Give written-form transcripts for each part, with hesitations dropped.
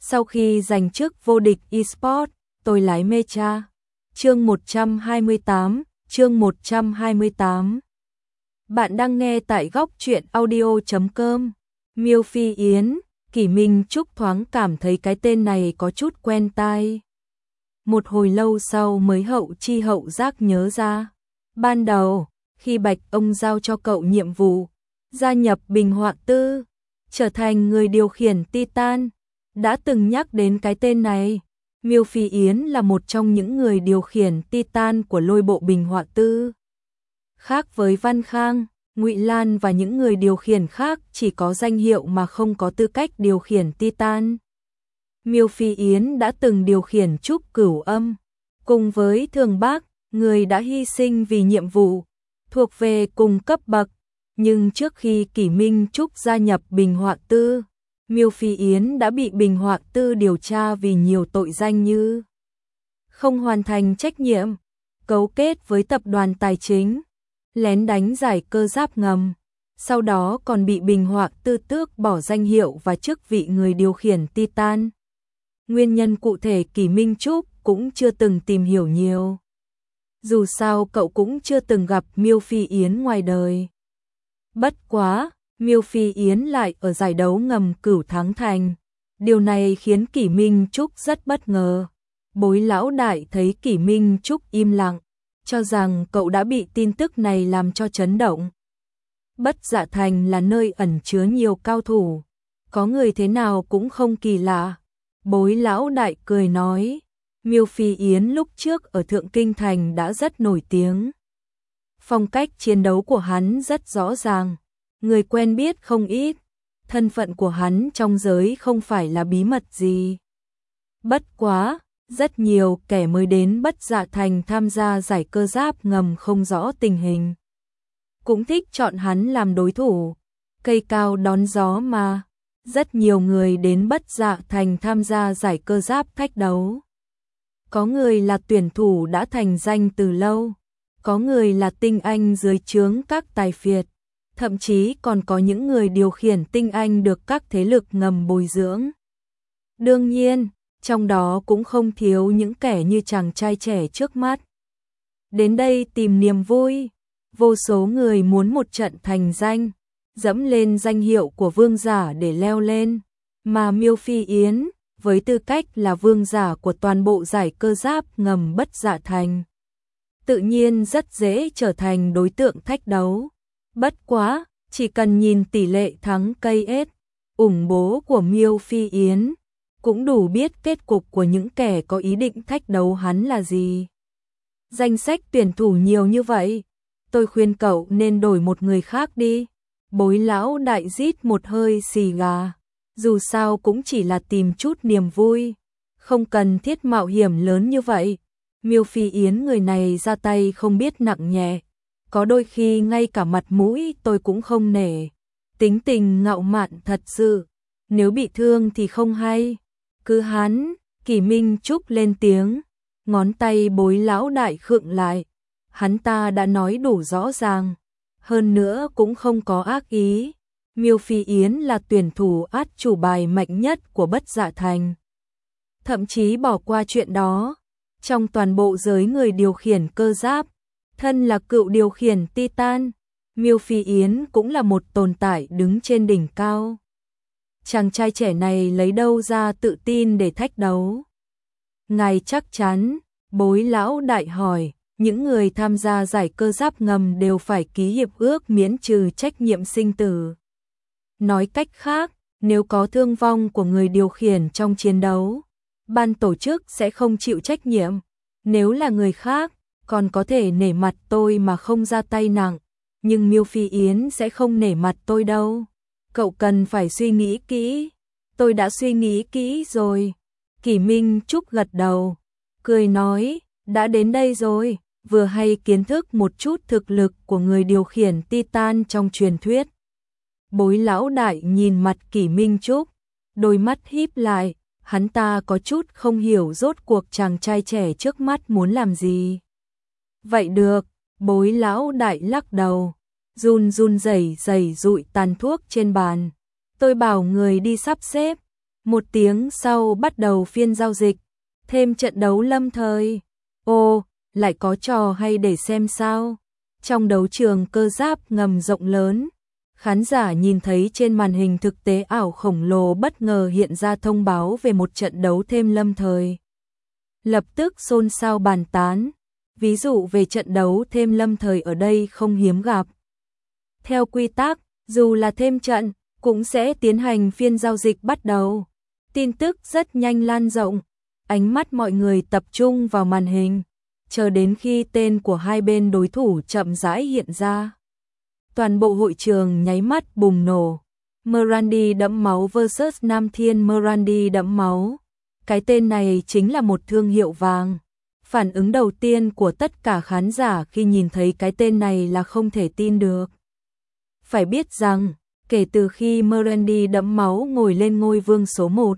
Sau khi giành chức vô địch eSports, tôi lái Mecha. Chương 128. Bạn đang nghe tại góc truyện audio.com. Miêu Phi Yến, Kỷ Minh Trúc thoáng cảm thấy cái tên này có chút quen tai. Một hồi lâu sau mới hậu chi hậu giác nhớ ra. Ban đầu, khi Bạch ông giao cho cậu nhiệm vụ, gia nhập Bình Họa Tư, trở thành người điều khiển Titan, đã từng nhắc đến cái tên này. Miêu Phi Yến là một trong những người điều khiển Titan của lôi bộ Bình Họa Tư. Khác với Văn Khang, Ngụy Lan và những người điều khiển khác chỉ có danh hiệu mà không có tư cách điều khiển Titan. Miêu Phi Yến đã từng điều khiển Trúc Cửu Âm, cùng với Thường Bác, người đã hy sinh vì nhiệm vụ, thuộc về cùng cấp bậc. Nhưng trước khi Kỷ Minh Trúc gia nhập Bình Họa Tư, Miêu Phi Yến đã bị Bình Họa Tư điều tra vì nhiều tội danh như không hoàn thành trách nhiệm, cấu kết với tập đoàn tài chính, lén đánh giải cơ giáp ngầm. Sau đó còn bị Bình Họa Tư tước bỏ danh hiệu và chức vị người điều khiển Titan. Nguyên nhân cụ thể Kỷ Minh Trúc cũng chưa từng tìm hiểu nhiều. Dù sao cậu cũng chưa từng gặp Miêu Phi Yến ngoài đời. Bất quá, Miêu Phi Yến lại ở giải đấu ngầm Cửu Thắng Thành. Điều này khiến Kỷ Minh Trúc rất bất ngờ. Bối lão đại thấy Kỷ Minh Trúc im lặng, cho rằng cậu đã bị tin tức này làm cho chấn động. Bất Dạ Thành là nơi ẩn chứa nhiều cao thủ, có người thế nào cũng không kỳ lạ. Bối lão đại cười nói, Miêu Phi Yến lúc trước ở Thượng Kinh Thành đã rất nổi tiếng. Phong cách chiến đấu của hắn rất rõ ràng, người quen biết không ít, thân phận của hắn trong giới không phải là bí mật gì. Bất quá, rất nhiều kẻ mới đến Bất Dạ Thành tham gia giải cơ giáp ngầm không rõ tình hình, cũng thích chọn hắn làm đối thủ, cây cao đón gió mà. Rất nhiều người đến Bất Dạ Thành tham gia giải cơ giáp thách đấu. Có người là tuyển thủ đã thành danh từ lâu, có người là tinh anh dưới trướng các tài phiệt, thậm chí còn có những người điều khiển tinh anh được các thế lực ngầm bồi dưỡng. Đương nhiên, trong đó cũng không thiếu những kẻ như chàng trai trẻ trước mắt. Đến đây tìm niềm vui, vô số người muốn một trận thành danh, dẫm lên danh hiệu của vương giả để leo lên, mà Miêu Phi Yến, với tư cách là vương giả của toàn bộ giải cơ giáp ngầm Bất Dạ Thành, tự nhiên rất dễ trở thành đối tượng thách đấu. Bất quá, chỉ cần nhìn tỷ lệ thắng KS, ủng bố của Miêu Phi Yến, cũng đủ biết kết cục của những kẻ có ý định thách đấu hắn là gì. Danh sách tuyển thủ nhiều như vậy, tôi khuyên cậu nên đổi một người khác đi. Bối lão đại rít một hơi xì gà, dù sao cũng chỉ là tìm chút niềm vui, không cần thiết mạo hiểm lớn như vậy. Miêu Phi Yến người này ra tay không biết nặng nhẹ, có đôi khi ngay cả mặt mũi tôi cũng không nể, tính tình ngạo mạn thật sự, nếu bị thương thì không hay. Cứ hắn, Kỷ Minh Trúc lên tiếng, ngón tay bối lão đại khựng lại, hắn ta đã nói đủ rõ ràng. Hơn nữa cũng không có ác ý. Miêu Phi Yến là tuyển thủ át chủ bài mạnh nhất của Bất Dạ Thành. Thậm chí bỏ qua chuyện đó, trong toàn bộ giới người điều khiển cơ giáp, thân là cựu điều khiển Titan, Miêu Phi Yến cũng là một tồn tại đứng trên đỉnh cao. Chàng trai trẻ này lấy đâu ra tự tin để thách đấu? Ngài chắc chắn, bối lão đại hỏi. Những người tham gia giải cơ giáp ngầm đều phải ký hiệp ước miễn trừ trách nhiệm sinh tử. Nói cách khác, nếu có thương vong của người điều khiển trong chiến đấu, ban tổ chức sẽ không chịu trách nhiệm. Nếu là người khác, còn có thể nể mặt tôi mà không ra tay nặng, nhưng Miêu Phi Yến sẽ không nể mặt tôi đâu. Cậu cần phải suy nghĩ kỹ. Tôi đã suy nghĩ kỹ rồi. Kỷ Minh Trúc gật đầu, cười nói, đã đến đây rồi, vừa hay kiến thức một chút thực lực của người điều khiển Titan trong truyền thuyết. Bối lão đại nhìn mặt Kỷ Minh Trúc, đôi mắt híp lại, hắn ta có chút không hiểu rốt cuộc chàng trai trẻ trước mắt muốn làm gì. Vậy được, bối lão đại lắc đầu, run rẩy rụi tàn thuốc trên bàn. Tôi bảo người đi sắp xếp, Một tiếng sau bắt đầu phiên giao dịch, thêm trận đấu lâm thời. Ô, lại có trò hay để xem sao? Trong đấu trường cơ giáp ngầm rộng lớn, khán giả nhìn thấy trên màn hình thực tế ảo khổng lồ bất ngờ hiện ra thông báo về một trận đấu thêm lâm thời. Lập tức xôn xao bàn tán, ví dụ về trận đấu thêm lâm thời ở đây không hiếm gặp. Theo quy tắc, dù là thêm trận, cũng sẽ tiến hành phiên giao dịch bắt đầu. Tin tức rất nhanh lan rộng, ánh mắt mọi người tập trung vào màn hình, chờ đến khi tên của hai bên đối thủ chậm rãi hiện ra. Toàn bộ hội trường nháy mắt bùng nổ. Morandi đẫm máu vs Nam Thiên Morandi đẫm máu. Cái tên này chính là một thương hiệu vàng. Phản ứng đầu tiên của tất cả khán giả khi nhìn thấy cái tên này là không thể tin được. Phải biết rằng, kể từ khi Morandi đẫm máu ngồi lên ngôi vương số 1,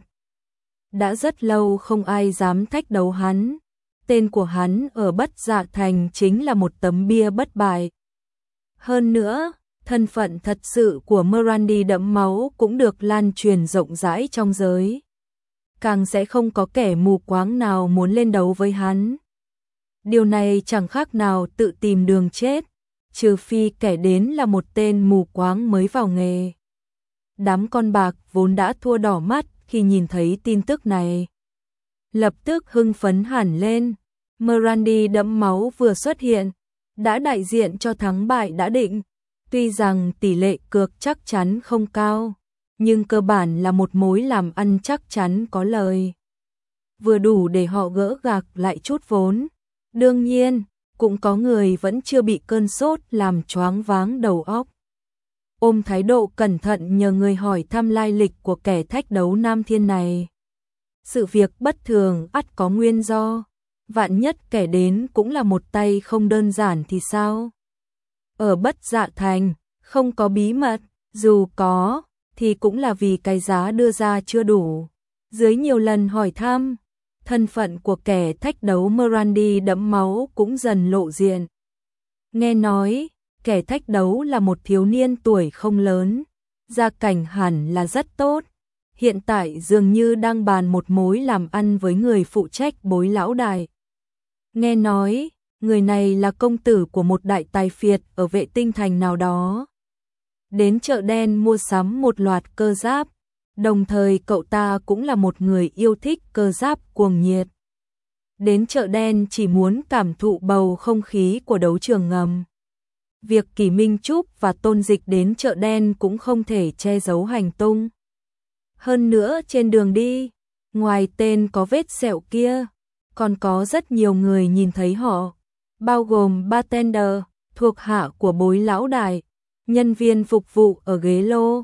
đã rất lâu không ai dám thách đấu hắn. Tên của hắn ở Bất Dạ Thành chính là một tấm bia bất bại. Hơn nữa, thân phận thật sự của Morandi đẫm máu cũng được lan truyền rộng rãi trong giới. Càng sẽ không có kẻ mù quáng nào muốn lên đấu với hắn. Điều này chẳng khác nào tự tìm đường chết, trừ phi kẻ đến là một tên mù quáng mới vào nghề. Đám con bạc vốn đã thua đỏ mắt khi nhìn thấy tin tức này, lập tức hưng phấn hẳn lên. Morandi đẫm máu vừa xuất hiện, đã đại diện cho thắng bại đã định. Tuy rằng tỷ lệ cược chắc chắn không cao, nhưng cơ bản là một mối làm ăn chắc chắn có lời. Vừa đủ để họ gỡ gạc lại chút vốn. Đương nhiên, cũng có người vẫn chưa bị cơn sốt làm choáng váng đầu óc. Ôm thái độ cẩn thận nhờ người hỏi thăm lai lịch của kẻ thách đấu Nam Thiên này. Sự việc bất thường ắt có nguyên do. Vạn nhất kẻ đến cũng là một tay không đơn giản thì sao? Ở Bất Dạ Thành, không có bí mật, dù có, thì cũng là vì cái giá đưa ra chưa đủ. Dưới nhiều lần hỏi thăm, thân phận của kẻ thách đấu Morandi đẫm máu cũng dần lộ diện. Nghe nói, kẻ thách đấu là một thiếu niên tuổi không lớn, gia cảnh hẳn là rất tốt. Hiện tại dường như đang bàn một mối làm ăn với người phụ trách Bối Lão Đại. Nghe nói, người này là công tử của một đại tài phiệt ở Vệ Tinh Thành nào đó. Đến chợ đen mua sắm một loạt cơ giáp, đồng thời cậu ta cũng là một người yêu thích cơ giáp cuồng nhiệt. Đến chợ đen chỉ muốn cảm thụ bầu không khí của đấu trường ngầm. Việc Kỷ Minh Trúc và Tôn Dịch đến chợ đen cũng không thể che giấu hành tung. Hơn nữa trên đường đi, ngoài tên có vết sẹo kia, còn có rất nhiều người nhìn thấy họ, bao gồm bartender, thuộc hạ của Bối Lão Đại, nhân viên phục vụ ở ghế lô,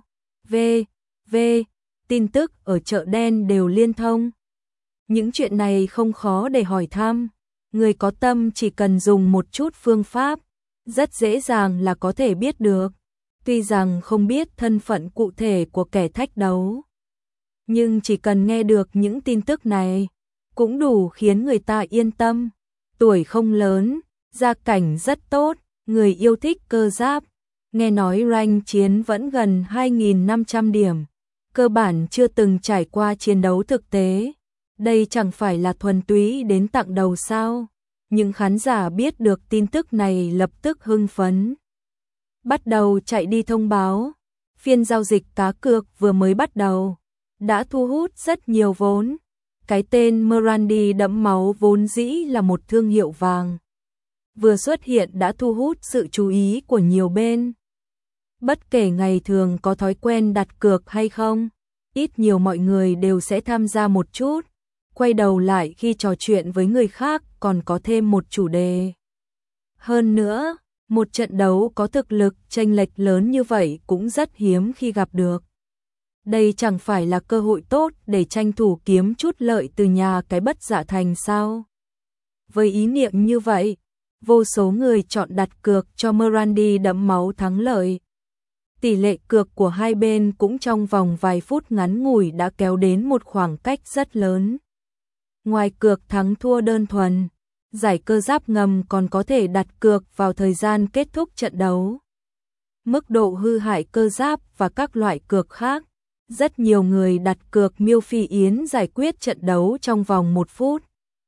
v.v. Tin tức ở chợ đen đều liên thông. Những chuyện này không khó để hỏi thăm, người có tâm chỉ cần dùng một chút phương pháp, rất dễ dàng là có thể biết được. Tuy rằng không biết thân phận cụ thể của kẻ thách đấu, nhưng chỉ cần nghe được những tin tức này, cũng đủ khiến người ta yên tâm. Tuổi không lớn, gia cảnh rất tốt, người yêu thích cơ giáp. Nghe nói rank chiến vẫn gần 2.500 điểm, cơ bản chưa từng trải qua chiến đấu thực tế. Đây chẳng phải là thuần túy đến tặng đầu sao? Những khán giả biết được tin tức này lập tức hưng phấn, bắt đầu chạy đi thông báo. Phiên giao dịch cá cược vừa mới bắt đầu, đã thu hút rất nhiều vốn. Cái tên Morandi đẫm máu vốn dĩ là một thương hiệu vàng, vừa xuất hiện đã thu hút sự chú ý của nhiều bên. Bất kể ngày thường có thói quen đặt cược hay không, ít nhiều mọi người đều sẽ tham gia một chút. Quay đầu lại khi trò chuyện với người khác còn có thêm một chủ đề. Hơn nữa, một trận đấu có thực lực chênh lệch lớn như vậy cũng rất hiếm khi gặp được. Đây chẳng phải là cơ hội tốt để tranh thủ kiếm chút lợi từ nhà cái Bất Dạ Thành sao? Với ý niệm như vậy, vô số người chọn đặt cược cho Morandi đẫm máu thắng lợi. Tỷ lệ cược của hai bên cũng trong vòng vài phút ngắn ngủi đã kéo đến một khoảng cách rất lớn. Ngoài cược thắng thua đơn thuần, giải cơ giáp ngầm còn có thể đặt cược vào thời gian kết thúc trận đấu, mức độ hư hại cơ giáp và các loại cược khác. Rất nhiều người đặt cược Miêu Phi Yến giải quyết trận đấu trong vòng 1 phút.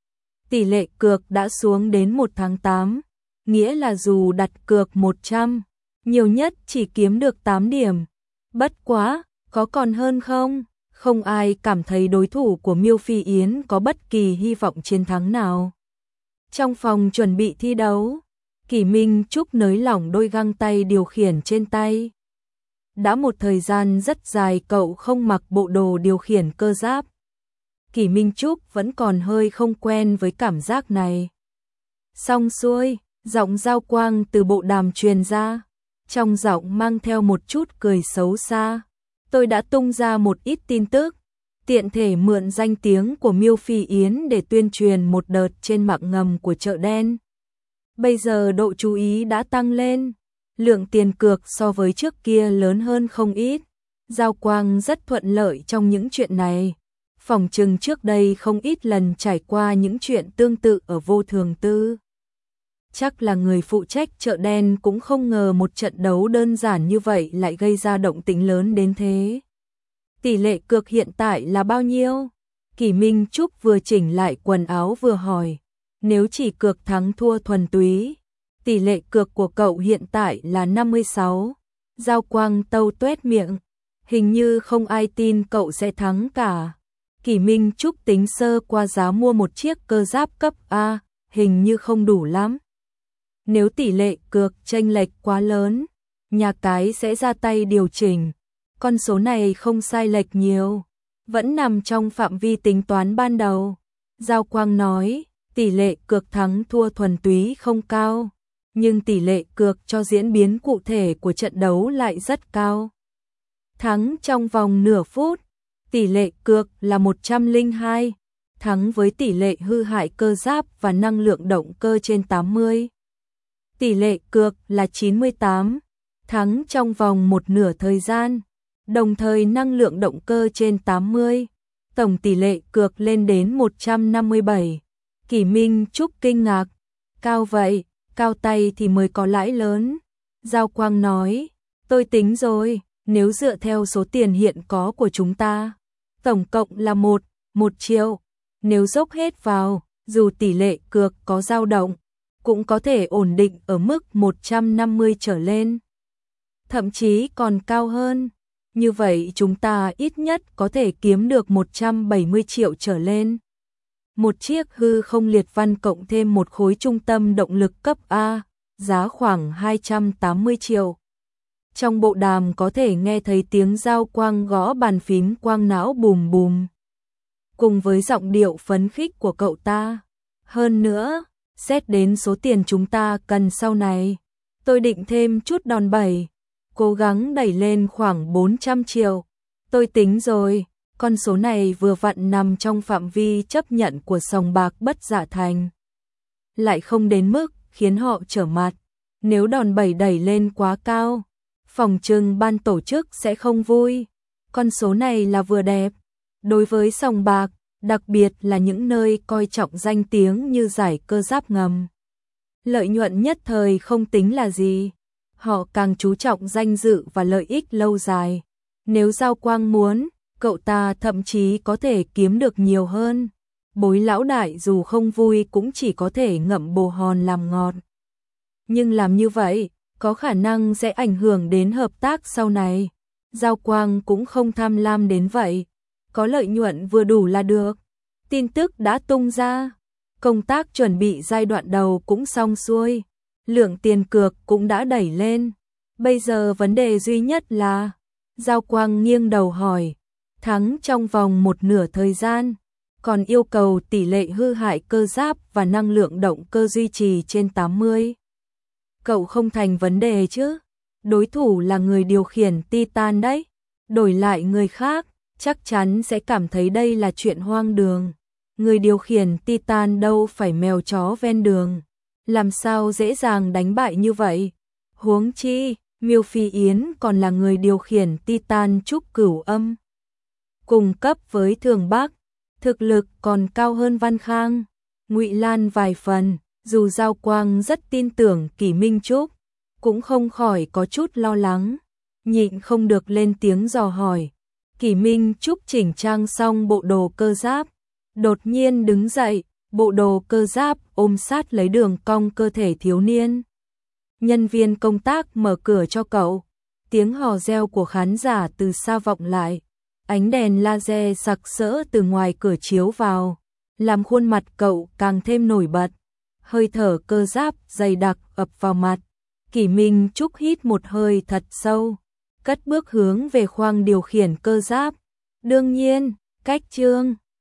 Tỷ lệ cược đã xuống đến 1/8, nghĩa là dù đặt cược 100, nhiều nhất chỉ kiếm được 8 điểm. Bất quá, có còn hơn không? Không ai cảm thấy đối thủ của Miêu Phi Yến có bất kỳ hy vọng chiến thắng nào. Trong phòng chuẩn bị thi đấu, Kỷ Minh Trúc nới lỏng đôi găng tay điều khiển trên tay. Đã một thời gian rất dài cậu không mặc bộ đồ điều khiển cơ giáp. Kỷ Minh Trúc vẫn còn hơi không quen với cảm giác này. Xong xuôi, giọng Giao Quang từ bộ đàm truyền ra, trong giọng mang theo một chút cười xấu xa. Tôi đã tung ra một ít tin tức, tiện thể mượn danh tiếng của Miêu Phi Yến để tuyên truyền một đợt trên mạng ngầm của chợ đen. Bây giờ độ chú ý đã tăng lên, lượng tiền cược so với trước kia lớn hơn không ít. Giao Quang rất thuận lợi trong những chuyện này. Phỏng chừng trước đây không ít lần trải qua những chuyện tương tự ở Vô Thường Tư. Chắc là người phụ trách chợ đen cũng không ngờ một trận đấu đơn giản như vậy lại gây ra động tĩnh lớn đến thế. Tỷ lệ cược hiện tại là bao nhiêu? Kỷ Minh Trúc vừa chỉnh lại quần áo vừa hỏi. Nếu chỉ cược thắng thua thuần túy, tỷ lệ cược của cậu hiện tại là 56. Giao Quang tâu tuét miệng. Hình như không ai tin cậu sẽ thắng cả. Kỷ Minh Trúc tính sơ qua giá mua một chiếc cơ giáp cấp A, hình như không đủ lắm. Nếu tỷ lệ cược chênh lệch quá lớn, nhà cái sẽ ra tay điều chỉnh. Con số này không sai lệch nhiều, vẫn nằm trong phạm vi tính toán ban đầu. Giao Quang nói, tỷ lệ cược thắng thua thuần túy không cao, nhưng tỷ lệ cược cho diễn biến cụ thể của trận đấu lại rất cao. Thắng trong vòng nửa phút, tỷ lệ cược là 102, thắng với tỷ lệ hư hại cơ giáp và năng lượng động cơ trên 80. Tỷ lệ cược là 98, thắng trong vòng một nửa thời gian, đồng thời năng lượng động cơ trên 80. Tổng tỷ lệ cược lên đến 157. Kỷ Minh Trúc kinh ngạc, cao vậy, cao tay thì mới có lãi lớn. Giao Quang nói, tôi tính rồi, nếu dựa theo số tiền hiện có của chúng ta, tổng cộng là 1 triệu. Nếu dốc hết vào, dù tỷ lệ cược có dao động, cũng có thể ổn định ở mức 150 trở lên. Thậm chí còn cao hơn. Như vậy chúng ta ít nhất có thể kiếm được 170 triệu trở lên. Một chiếc hư không liệt văn cộng thêm một khối trung tâm động lực cấp A, giá khoảng 280 triệu. Trong bộ đàm có thể nghe thấy tiếng Giao Quang gõ bàn phím quang não bùm bùm. Cùng với giọng điệu phấn khích của cậu ta. Hơn nữa, xét đến số tiền chúng ta cần sau này, tôi định thêm chút đòn bẩy, cố gắng đẩy lên khoảng 400 triệu. Tôi tính rồi, con số này vừa vặn nằm trong phạm vi chấp nhận của sòng bạc Bất Dạ Thành. Lại không đến mức khiến họ trở mặt. Nếu đòn bẩy đẩy lên quá cao, phòng trừng ban tổ chức sẽ không vui. Con số này là vừa đẹp. Đối với sòng bạc, đặc biệt là những nơi coi trọng danh tiếng như giải cơ giáp ngầm, lợi nhuận nhất thời không tính là gì. Họ càng chú trọng danh dự và lợi ích lâu dài. Nếu Giao Quang muốn, cậu ta thậm chí có thể kiếm được nhiều hơn. Bối lão đại dù không vui cũng chỉ có thể ngậm bồ hòn làm ngọt. Nhưng làm như vậy, có khả năng sẽ ảnh hưởng đến hợp tác sau này. Giao Quang cũng không tham lam đến vậy. Có lợi nhuận vừa đủ là được. Tin tức đã tung ra. Công tác chuẩn bị giai đoạn đầu cũng xong xuôi. Lượng tiền cược cũng đã đẩy lên. Bây giờ vấn đề duy nhất là, Giao Quang nghiêng đầu hỏi, thắng trong vòng một nửa thời gian, còn yêu cầu tỷ lệ hư hại cơ giáp và năng lượng động cơ duy trì trên 80. Cậu không thành vấn đề chứ? Đối thủ là người điều khiển Titan đấy. Đổi lại người khác, chắc chắn sẽ cảm thấy đây là chuyện hoang đường. Người điều khiển Titan đâu phải mèo chó ven đường. Làm sao dễ dàng đánh bại như vậy? Huống chi, Miêu Phi Yến còn là người điều khiển Titan trúc cửu âm. Cùng cấp với Thường Bắc, thực lực còn cao hơn Văn Khang, Ngụy Lan vài phần, dù Giao Quang rất tin tưởng Kỷ Minh Trúc, cũng không khỏi có chút lo lắng, nhịn không được lên tiếng dò hỏi. Kỷ Minh Trúc chỉnh trang xong bộ đồ cơ giáp, đột nhiên đứng dậy, bộ đồ cơ giáp ôm sát lấy đường cong cơ thể thiếu niên. Nhân viên công tác mở cửa cho cậu, tiếng hò reo của khán giả từ xa vọng lại, ánh đèn laser sặc sỡ từ ngoài cửa chiếu vào, làm khuôn mặt cậu càng thêm nổi bật, hơi thở cơ giáp dày đặc ập vào mặt. Kỷ Minh Trúc hít một hơi thật sâu, cất bước hướng về khoang điều khiển cơ giáp. Đương nhiên, cách Trương